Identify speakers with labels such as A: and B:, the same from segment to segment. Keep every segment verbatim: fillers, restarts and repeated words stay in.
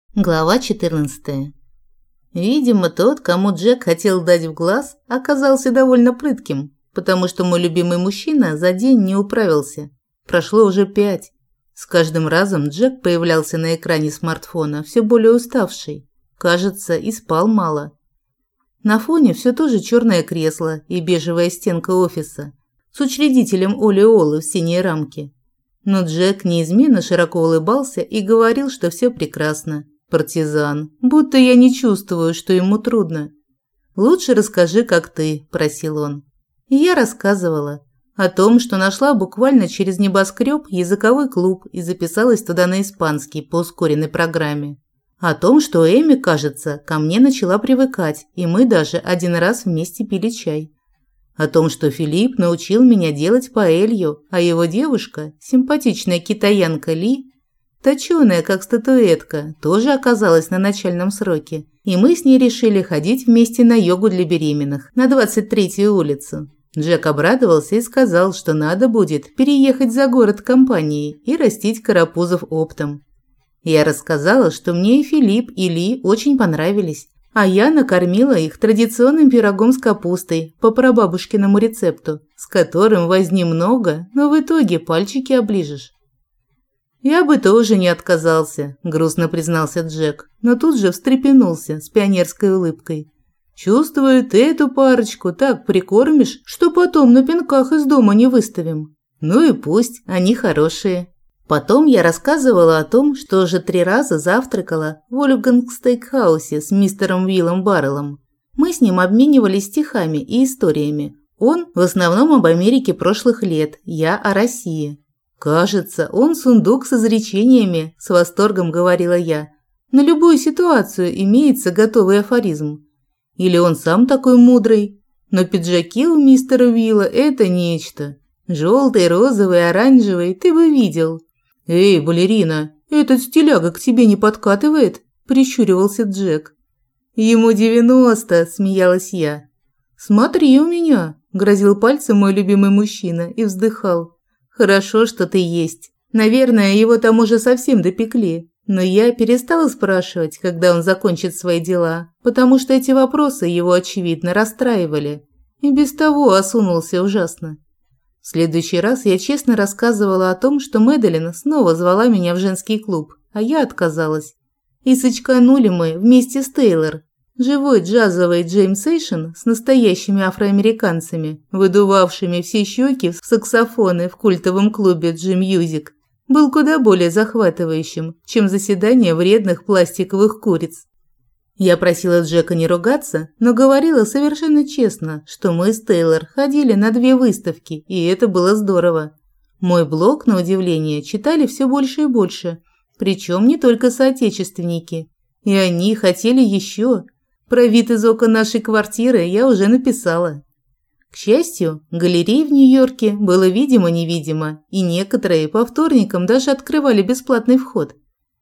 A: Глава четырнадцатая. Видимо, тот, кому Джек хотел дать в глаз, оказался довольно прытким, потому что мой любимый мужчина за день не управился. Прошло уже пять. С каждым разом Джек появлялся на экране смартфона все более уставший. Кажется, и спал мало. На фоне все то же черное кресло и бежевая стенка офиса с учредителем Оли Олы в синей рамке. Но Джек неизменно широко улыбался и говорил, что все прекрасно. Партизан, будто я не чувствую, что ему трудно. «Лучше расскажи, как ты», – просил он. И я рассказывала о том, что нашла буквально через небоскреб языковой клуб и записалась туда на испанский по ускоренной программе. О том, что Эми, кажется, ко мне начала привыкать, и мы даже один раз вместе пили чай. О том, что Филипп научил меня делать паэлью, а его девушка, симпатичная китаянка Ли, точёная, как статуэтка, тоже оказалась на начальном сроке, и мы с ней решили ходить вместе на йогу для беременных на двадцать третью улицу. Джек обрадовался и сказал, что надо будет переехать за город компанией и растить карапузов оптом. Я рассказала, что мне и Филипп, и Ли очень понравились, а я накормила их традиционным пирогом с капустой по прабабушкиному рецепту, с которым возни много, но в итоге пальчики оближешь. «Я бы тоже не отказался», – грустно признался Джек, но тут же встрепенулся с пионерской улыбкой. «Чувствую, ты эту парочку так прикормишь, что потом на пинках из дома не выставим. Ну и пусть, они хорошие». Потом я рассказывала о том, что уже три раза завтракала в Вольфганг Стейкхаусе с мистером Уиллом Барреллом. Мы с ним обменивались стихами и историями. Он в основном об Америке прошлых лет, я о России. «Кажется, он сундук с изречениями», – с восторгом говорила я. «На любую ситуацию имеется готовый афоризм. Или он сам такой мудрый. Но пиджаки у мистера Уилла – это нечто. Желтый, розовый, оранжевый, ты бы видел». «Эй, балерина, этот стиляга к тебе не подкатывает?» – прищуривался Джек. «Ему девяносто», – смеялась я. «Смотри у меня», – грозил пальцем мой любимый мужчина и вздыхал. «Хорошо, что ты есть. Наверное, его там уже совсем допекли. Но я перестала спрашивать, когда он закончит свои дела, потому что эти вопросы его, очевидно, расстраивали. И без того осунулся ужасно. В следующий раз я честно рассказывала о том, что Мэдалин снова звала меня в женский клуб, а я отказалась. И сочканули мы вместе с Тейлор. Живой джазовый джеймсейшн с настоящими афроамериканцами, выдувавшими все щеки в саксофоны в культовом клубе G-Music, был куда более захватывающим, чем заседание вредных пластиковых куриц. Я просила Джека не ругаться, но говорила совершенно честно, что мы с Тейлор ходили на две выставки, и это было здорово. Мой блог, на удивление, читали все больше и больше, причем не только соотечественники. И они хотели еще. Про вид из окон нашей квартиры я уже написала. К счастью, галерей в Нью-Йорке было видимо-невидимо, и некоторые по вторникам даже открывали бесплатный вход.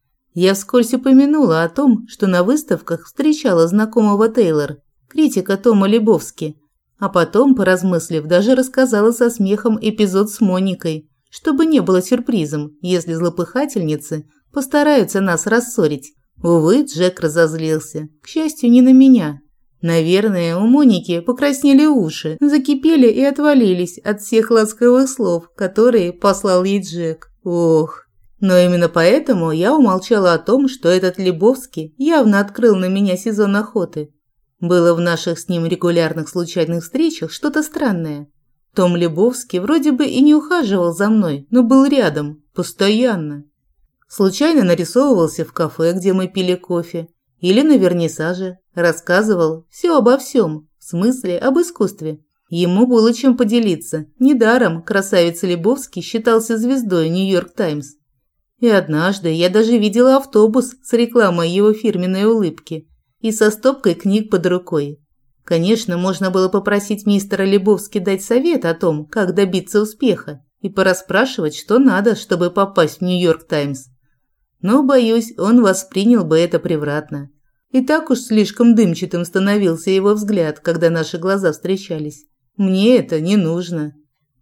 A: Я вскользь упомянула о том, что на выставках встречала знакомого Тейлор, критика Тома Лебовски, а потом, поразмыслив, даже рассказала со смехом эпизод с Моникой, чтобы не было сюрпризом, если злопыхательницы постараются нас рассорить. Увы, Джек разозлился, к счастью, не на меня. Наверное, у Моники покраснели уши, закипели и отвалились от всех ласковых слов, которые послал ей Джек. Ох! Но именно поэтому я умолчала о том, что этот Лебовский явно открыл на меня сезон охоты. Было в наших с ним регулярных случайных встречах что-то странное. Том Лебовский вроде бы и не ухаживал за мной, но был рядом, постоянно. Случайно нарисовывался в кафе, где мы пили кофе, или на вернисаже, рассказывал все обо всем, в смысле об искусстве. Ему было чем поделиться, недаром красавец Лебовский считался звездой «Нью-Йорк Таймс». И однажды я даже видела автобус с рекламой его фирменной улыбки и со стопкой книг под рукой. Конечно, можно было попросить мистера Лебовски дать совет о том, как добиться успеха, и порасспрашивать, что надо, чтобы попасть в «Нью-Йорк Таймс». Но, боюсь, он воспринял бы это превратно. И так уж слишком дымчатым становился его взгляд, когда наши глаза встречались. Мне это не нужно.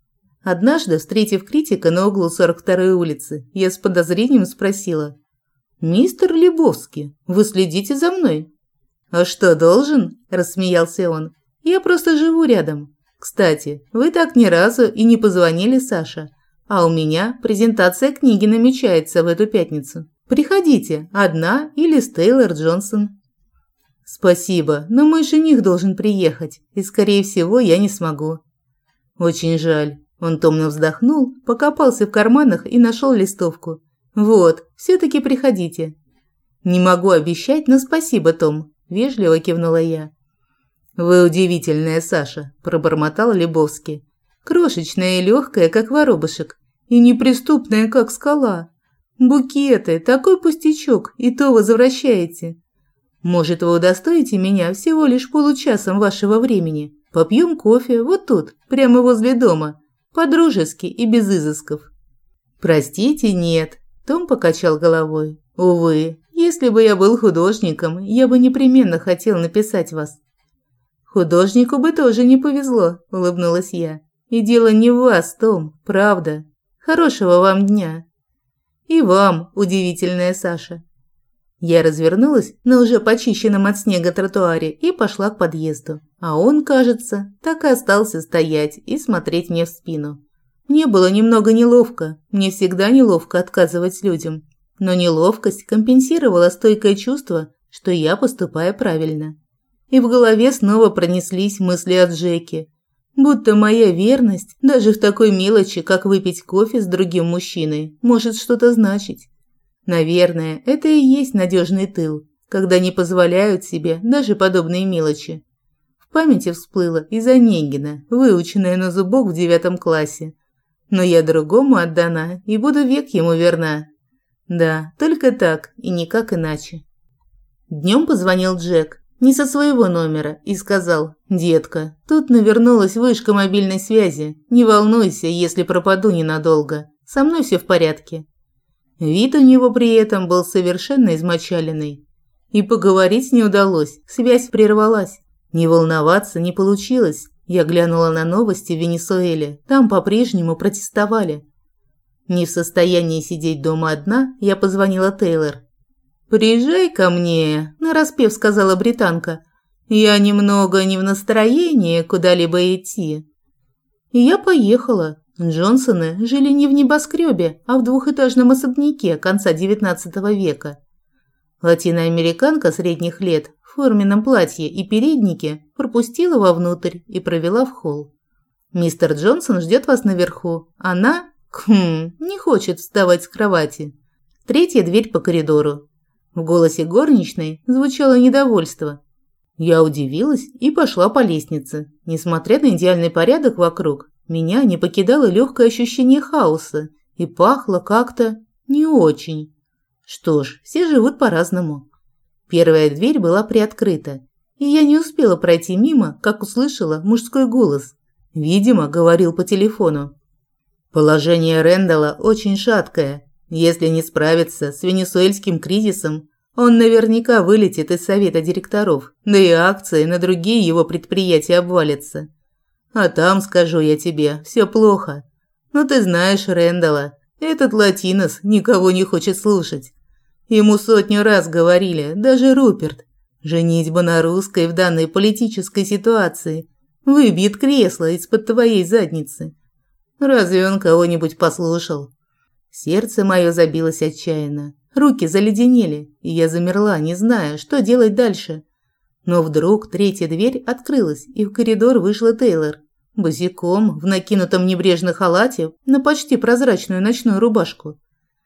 A: Однажды, встретив критика на углу сорок второй улицы, я с подозрением спросила: «Мистер Лебовский, вы следите за мной?» «А что, должен?» – рассмеялся он. «Я просто живу рядом. Кстати, вы так ни разу и не позвонили Саше, а у меня презентация книги намечается в эту пятницу. Приходите, одна или с Тейлор Джонсон». «Спасибо, но мой жених должен приехать, и, скорее всего, я не смогу». «Очень жаль». Он томно вздохнул, покопался в карманах и нашел листовку. «Вот, все-таки приходите». «Не могу обещать, но спасибо, Том», – вежливо кивнула я. «Вы удивительная, Саша», – пробормотал Лебовский. «Крошечная и легкая, как воробушек, и неприступная, как скала. Букеты, такой пустячок, и то возвращаете. Может, вы удостоите меня всего лишь получасом вашего времени? Попьем кофе вот тут, прямо возле дома, по-дружески и без изысков». «Простите, нет», – Том покачал головой. «Увы, если бы я был художником, я бы непременно хотел написать вас». «Художнику бы тоже не повезло», – улыбнулась я. «И дело не в вас, Том, правда. Хорошего вам дня». «И вам, удивительная Саша». Я развернулась на уже почищенном от снега тротуаре и пошла к подъезду. А он, кажется, так и остался стоять и смотреть мне в спину. Мне было немного неловко, мне всегда неловко отказывать людям. Но неловкость компенсировала стойкое чувство, что я поступаю правильно. И в голове снова пронеслись мысли о Джеке. Будто моя верность, даже в такой мелочи, как выпить кофе с другим мужчиной, может что-то значить. Наверное, это и есть надежный тыл, когда не позволяют себе даже подобные мелочи. В памяти всплыло из Онегина, выученное на зубок в девятом классе. Но я другому отдана и буду век ему верна. Да, только так и никак иначе. Днем позвонил Джек, не со своего номера, и сказал: «Детка, тут навернулась вышка мобильной связи. Не волнуйся, если пропаду ненадолго. Со мной все в порядке». Вид у него при этом был совершенно измочаленный. И поговорить не удалось, связь прервалась. Не волноваться не получилось. Я глянула на новости в Венесуэле, там по-прежнему протестовали. Не в состоянии сидеть дома одна, я позвонила Тейлор. «Приезжай ко мне», – нараспев сказала британка. «Я немного не в настроении куда-либо идти». И я поехала. Джонсоны жили не в небоскребе, а в двухэтажном особняке конца девятнадцатого века. Латиноамериканка средних лет в форменном платье и переднике пропустила вовнутрь и провела в холл. «Мистер Джонсон ждет вас наверху. Она, хм, не хочет вставать с кровати». Третья дверь по коридору. В голосе горничной звучало недовольство. Я удивилась и пошла по лестнице. Несмотря на идеальный порядок вокруг, меня не покидало легкое ощущение хаоса и пахло как-то не очень. Что ж, все живут по-разному. Первая дверь была приоткрыта, и я не успела пройти мимо, как услышала мужской голос. Видимо, говорил по телефону. «Положение Рэндалла очень шаткое. Если не справиться с венесуэльским кризисом, он наверняка вылетит из совета директоров, да и акции на другие его предприятия обвалятся. А там, скажу я тебе, все плохо. Но ты знаешь Рэндалла, этот латинос никого не хочет слушать. Ему сотню раз говорили, даже Руперт, женитьба на русской в данной политической ситуации выбьет кресло из-под твоей задницы. Разве он кого-нибудь послушал?» Сердце мое забилось отчаянно. Руки заледенели, и я замерла, не зная, что делать дальше. Но вдруг третья дверь открылась, и в коридор вышла Тейлор. Босиком, в накинутом небрежно халате, на почти прозрачную ночную рубашку.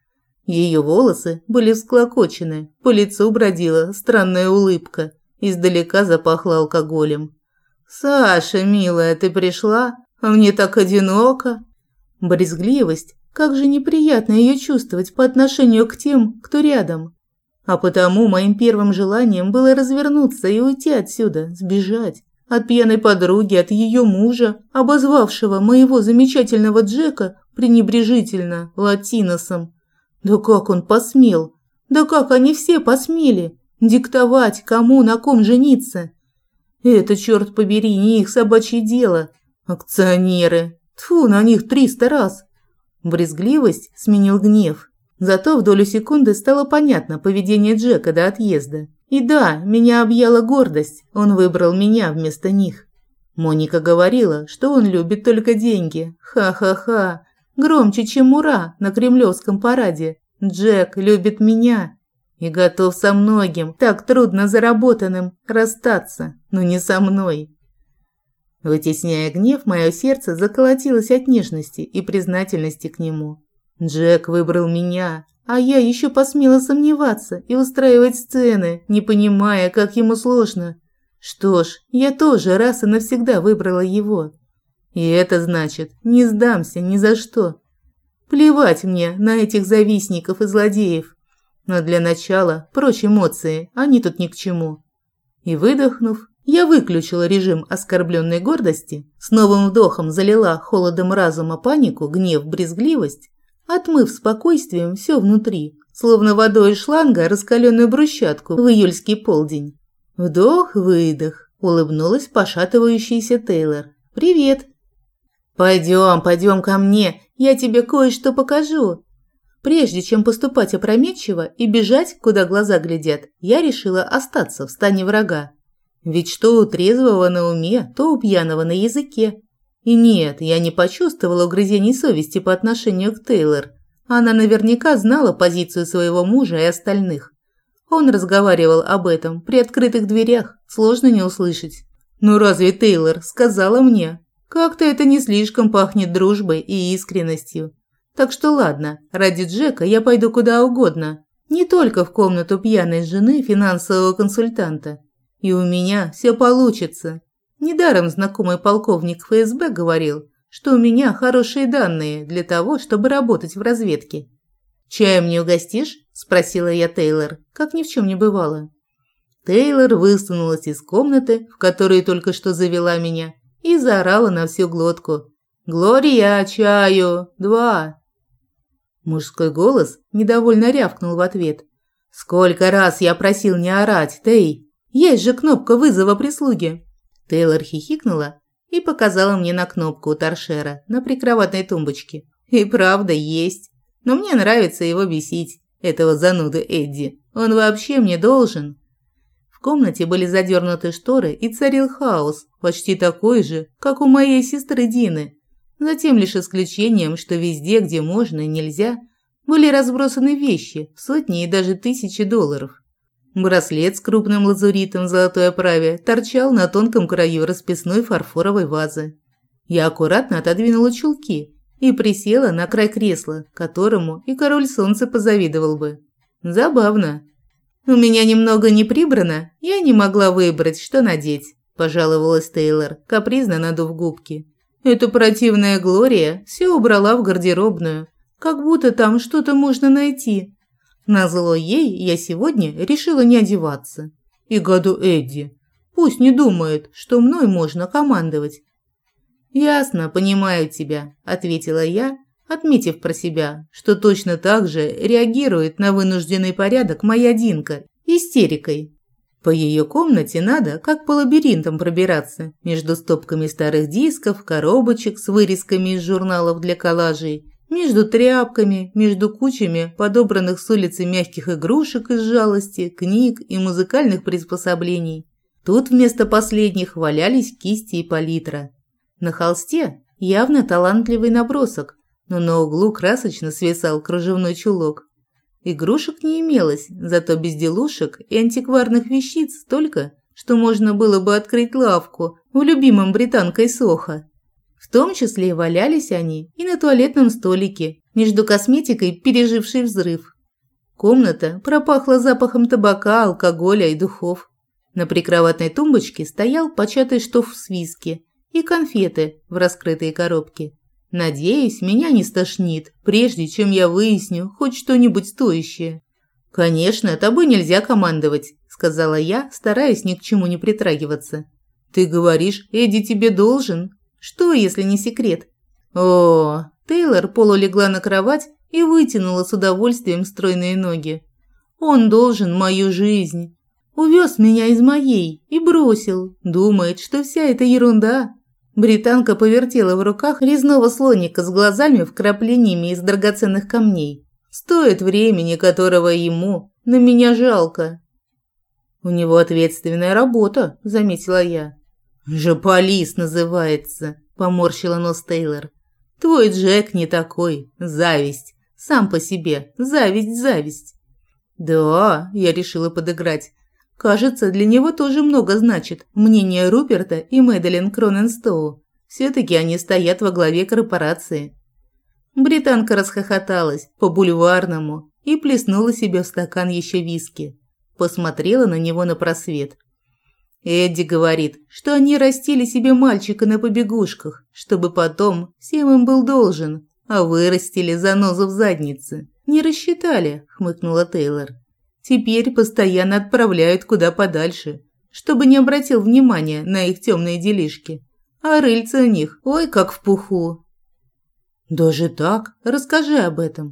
A: Ее волосы были всклокочены, по лицу бродила странная улыбка, издалека запахло алкоголем. «Саша, милая, ты пришла? А мне так одиноко!» Брезгливость. Как же неприятно ее чувствовать по отношению к тем, кто рядом. А потому моим первым желанием было развернуться и уйти отсюда, сбежать. От пьяной подруги, от ее мужа, обозвавшего моего замечательного Джека пренебрежительно латиносом. Да как он посмел? Да как они все посмели диктовать, кому на ком жениться? Это, черт побери, не их собачье дело. Акционеры. Тьфу, на них триста раз. Брезгливость сменил гнев. Зато в долю секунды стало понятно поведение Джека до отъезда. И да, меня объяла гордость, он выбрал меня вместо них. Моника говорила, что он любит только деньги. Ха-ха-ха. Громче, чем ура на кремлевском параде. Джек любит меня и готов со многим, так трудно заработанным, расстаться, но не со мной. Вытесняя гнев, мое сердце заколотилось от нежности и признательности к нему. Джек выбрал меня, а я еще посмела сомневаться и устраивать сцены, не понимая, как ему сложно. Что ж, я тоже раз и навсегда выбрала его. И это значит, не сдамся ни за что. Плевать мне на этих завистников и злодеев. Но для начала прочь эмоции, они тут ни к чему. И выдохнув, я выключила режим оскорбленной гордости, с новым вдохом залила холодом разума панику, гнев, брезгливость, отмыв спокойствием все внутри, словно водой из шланга раскаленную брусчатку в июльский полдень. Вдох-выдох, улыбнулась пошатывающаяся Тейлор. «Привет!» «Пойдем, пойдем ко мне, я тебе кое-что покажу!» Прежде чем поступать опрометчиво и бежать, куда глаза глядят, я решила остаться в стане врага. Ведь что у трезвого на уме, то у пьяного на языке. И нет, я не почувствовала угрызений совести по отношению к Тейлор. Она наверняка знала позицию своего мужа и остальных. Он разговаривал об этом при открытых дверях, сложно не услышать. «Ну разве Тейлор сказала мне? Как-то это не слишком пахнет дружбой и искренностью. Так что ладно, ради Джека я пойду куда угодно. Не только в комнату пьяной жены финансового консультанта. И у меня все получится. Недаром знакомый полковник эф эс бэ говорил, что у меня хорошие данные для того, чтобы работать в разведке. «Чаем не угостишь?» – спросила я Тейлор, как ни в чем не бывало. Тейлор высунулась из комнаты, в которую только что завела меня, и заорала на всю глотку. «Глория, чаю! Два!» Мужской голос недовольно рявкнул в ответ. «Сколько раз я просил не орать, Тей! Есть же кнопка вызова прислуги!» Тейлор хихикнула и показала мне на кнопку у торшера на прикроватной тумбочке. И правда есть. Но мне нравится его бесить, этого зануды Эдди. Он вообще мне должен. В комнате были задернуты шторы и царил хаос, почти такой же, как у моей сестры Дины. Затем лишь исключением, что везде, где можно и нельзя, были разбросаны вещи в сотни и даже тысячи долларов. Браслет с крупным лазуритом в золотой оправе торчал на тонком краю расписной фарфоровой вазы. Я аккуратно отодвинула чулки и присела на край кресла, которому и король солнца позавидовал бы. Забавно. «У меня немного не прибрано, я не могла выбрать, что надеть», – пожаловалась Тейлор, капризно надув губки. «Эта противная Глория все убрала в гардеробную, как будто там что-то можно найти. Назло ей я сегодня решила не одеваться. И году Эдди. Пусть не думает, что мной можно командовать». «Ясно, понимаю тебя», – ответила я, отметив про себя, что точно так же реагирует на вынужденный порядок моя Динка, истерикой. По ее комнате надо, как по лабиринтам, пробираться между стопками старых дисков, коробочек с вырезками из журналов для коллажей, между тряпками, между кучами подобранных с улицы мягких игрушек из жалости, книг и музыкальных приспособлений. Тут вместо последних валялись кисти и палитра. На холсте явно талантливый набросок, но на углу красочно свисал кружевной чулок. Игрушек не имелось, зато безделушек и антикварных вещиц столько, что можно было бы открыть лавку в любимом британкой Сохо. В том числе валялись они и на туалетном столике, между косметикой, пережившей взрыв. Комната пропахла запахом табака, алкоголя и духов. На прикроватной тумбочке стоял початый штоф с виски и конфеты в раскрытой коробке. Надеюсь, меня не стошнит, прежде чем я выясню хоть что-нибудь стоящее. «Конечно, тобой нельзя командовать», – сказала я, стараясь ни к чему не притрагиваться. «Ты говоришь, Эдди тебе должен? Что, если не секрет?» О, Тейлор полулегла на кровать и вытянула с удовольствием стройные ноги. «Он должен мою жизнь. Увез меня из моей и бросил. Думает, что вся эта ерунда». Британка повертела в руках резного слоника с глазами, вкраплениями из драгоценных камней. Стоит времени, которого ему на меня жалко. У него ответственная работа, заметила я. «Жополис называется», – поморщила нос Тейлор. «Твой Джек не такой. Зависть. Сам по себе. Зависть, зависть». «Да», – я решила подыграть. «Кажется, для него тоже много значит мнение Руперта и Мэдалин Кроненстоу. Все-таки они стоят во главе корпорации». Британка расхохоталась по-бульварному и плеснула себе в стакан еще виски. Посмотрела на него напросвет. Эдди говорит, что они растили себе мальчика на побегушках, чтобы потом всем им был должен, а вырастили занозу в заднице. Не рассчитали, хмыкнула Тейлор. Теперь постоянно отправляют куда подальше, чтобы не обратил внимания на их темные делишки. А рыльца у них, ой, как в пуху. Даже так? Расскажи об этом.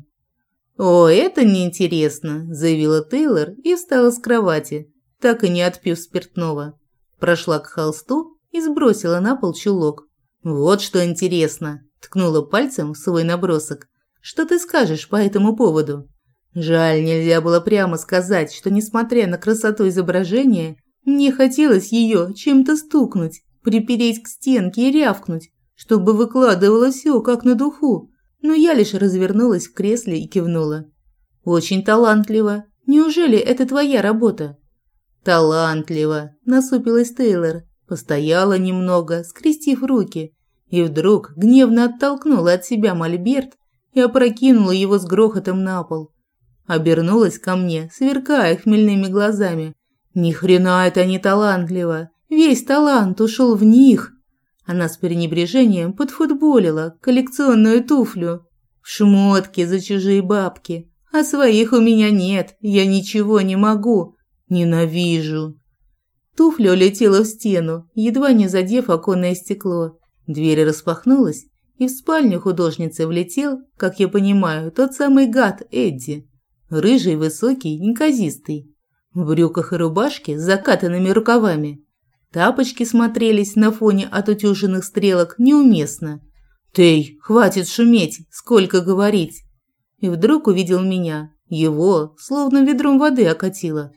A: О, это неинтересно, заявила Тейлор и встала с кровати, так и не отпив спиртного. Прошла к холсту и сбросила на пол чулок. «Вот что интересно», – ткнула пальцем в свой набросок. «Что ты скажешь по этому поводу?» Жаль, нельзя было прямо сказать, что, несмотря на красоту изображения, мне хотелось ее чем-то стукнуть, припереть к стенке и рявкнуть, чтобы выкладывала все как на духу. Но я лишь развернулась в кресле и кивнула. «Очень талантливо. Неужели это твоя работа?» «Талантливо», – насупилась Тейлор, постояла немного, скрестив руки, и вдруг гневно оттолкнула от себя мольберт и опрокинула его с грохотом на пол. Обернулась ко мне, сверкая хмельными глазами. «Ни хрена это не талантливо, весь талант ушел в них». Она с пренебрежением подфутболила коллекционную туфлю. «В шмотке за чужие бабки, а своих у меня нет, я ничего не могу». Ненавижу. Туфля улетела в стену, едва не задев оконное стекло. Дверь распахнулась, и в спальню художницы влетел, как я понимаю, тот самый гад Эдди. Рыжий, высокий, неказистый. В брюках и рубашке с закатанными рукавами. Тапочки смотрелись на фоне отутюженных стрелок неуместно. «Тей, хватит шуметь, сколько говорить!» И вдруг увидел меня. Его словно ведром воды окатило.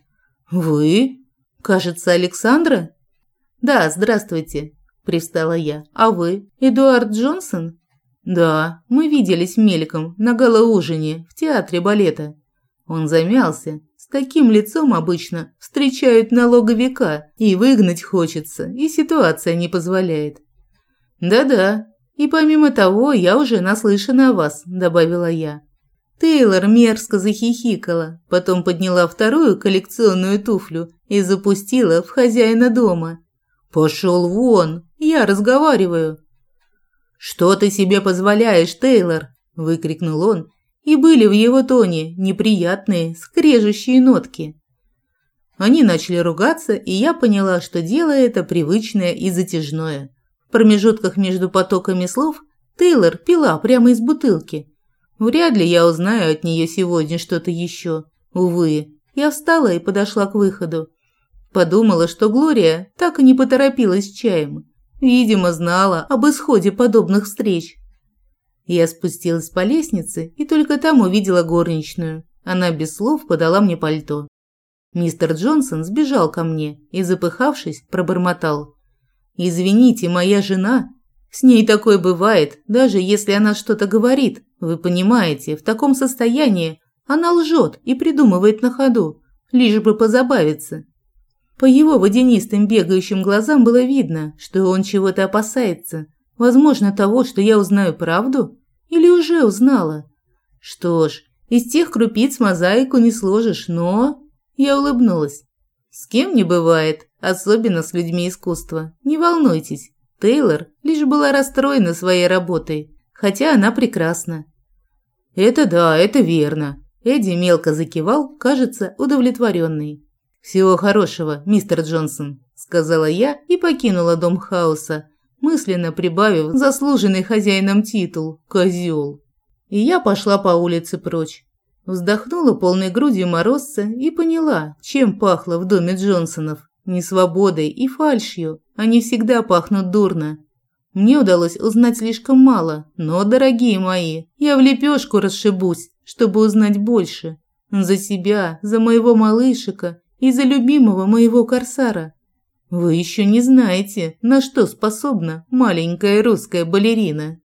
A: «Вы? Кажется, Александра?» «Да, здравствуйте», – привстала я. «А вы? Эдуард Джонсон?» «Да, мы виделись мельком на галоужине в театре балета». Он замялся. С таким лицом обычно встречают налоговика, и выгнать хочется, и ситуация не позволяет. «Да-да, и помимо того, я уже наслышана о вас», – добавила я. Тейлор мерзко захихикала, потом подняла вторую коллекционную туфлю и запустила в хозяина дома. «Пошел вон, я разговариваю». «Что ты себе позволяешь, Тейлор?» – выкрикнул он, и были в его тоне неприятные, скрежущие нотки. Они начали ругаться, и я поняла, что дело это привычное и затяжное. В промежутках между потоками слов Тейлор пила прямо из бутылки. Вряд ли я узнаю от нее сегодня что-то еще. Увы, я встала и подошла к выходу. Подумала, что Глория так и не поторопилась с чаем. Видимо, знала об исходе подобных встреч. Я спустилась по лестнице и только там увидела горничную. Она без слов подала мне пальто. Мистер Джонсон сбежал ко мне и, запыхавшись, пробормотал. «Извините, моя жена...» С ней такое бывает, даже если она что-то говорит. Вы понимаете, в таком состоянии она лжет и придумывает на ходу, лишь бы позабавиться. По его водянистым бегающим глазам было видно, что он чего-то опасается. Возможно, того, что я узнаю правду? Или уже узнала? Что ж, из тех крупиц мозаику не сложишь, но... Я улыбнулась. С кем не бывает, особенно с людьми искусства. Не волнуйтесь. Тейлор лишь была расстроена своей работой, хотя она прекрасна. «Это да, это верно», – Эдди мелко закивал, кажется, удовлетворенный. «Всего хорошего, мистер Джонсон», – сказала я и покинула дом хаоса, мысленно прибавив заслуженный хозяином титул «Козёл». И я пошла по улице прочь. Вздохнула полной грудью морозца и поняла, чем пахло в доме Джонсонов. Не свободой и фальшью, они всегда пахнут дурно. Мне удалось узнать слишком мало, но, дорогие мои, я в лепешку расшибусь, чтобы узнать больше. За себя, за моего малышика и за любимого моего корсара. Вы еще не знаете, на что способна маленькая русская балерина.